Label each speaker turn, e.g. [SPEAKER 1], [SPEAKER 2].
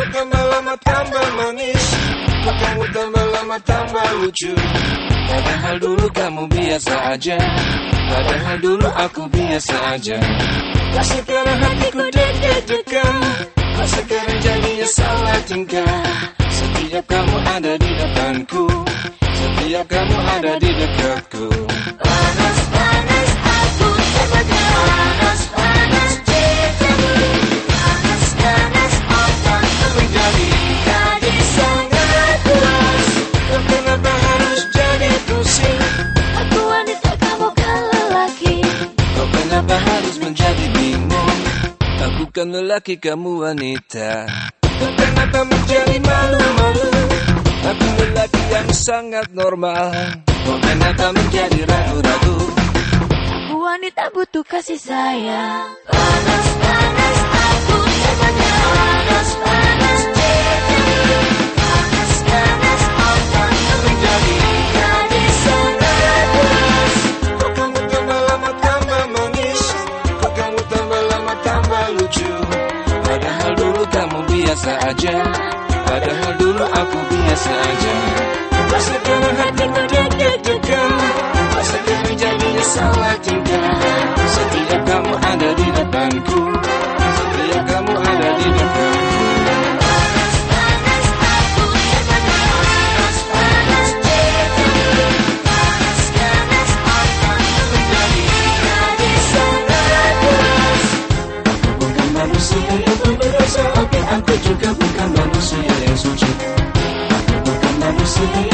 [SPEAKER 1] tambah lama tambah manis, kok kamu tambah lama tambah lucu. Padahal dulu kamu biasa aja, padahal dulu aku biasa aja. Kok sekarang hatiku deg-degan, kok sekarang jadinya salah tingkah. Setiap kamu ada di depanku, setiap kamu ada di dekatku. Panas, panas aku terbakar, panas, panas cintamu. Panas, panas otakku menjadi gadis sangat puas. Kok kenapa harus jadi pusing?
[SPEAKER 2] Aku wanita, kamu kan lelaki.
[SPEAKER 1] Kok kenapa harus menjadi bingung? Aku kan lelaki, kamu wanita. Kok kenapa menjadi malu-malu? Aku lelaki yang sangat normal. Kok kenapa menjadi ragu-ragu?
[SPEAKER 2] Aku wanita butuh kasih sayang. Panas, panas aku terbakar, panas, panas cintamu. Panas, panas otakku menjadi gadis sangat puas.
[SPEAKER 1] Kok kamu tambah lama tambah manis, kok kamu tambah lama tambah lucu. Padahal dulu kamu biasa aja, padahal dulu aku biasa aja. Kok sekarang hatiku deg-degan, kok sekarang jadinya salah tingkah. Setiap kamu ada di depanku, setiap kamu ada di dekatku.
[SPEAKER 2] Panas, panas aku terbakar, panas, panas cintamu. Panas, panas otakku menjadi gadis sangat puas.
[SPEAKER 1] Aku bukan manusia yang berdosa, oke aku juga bukan manusia yang suci. Aku bukan manusia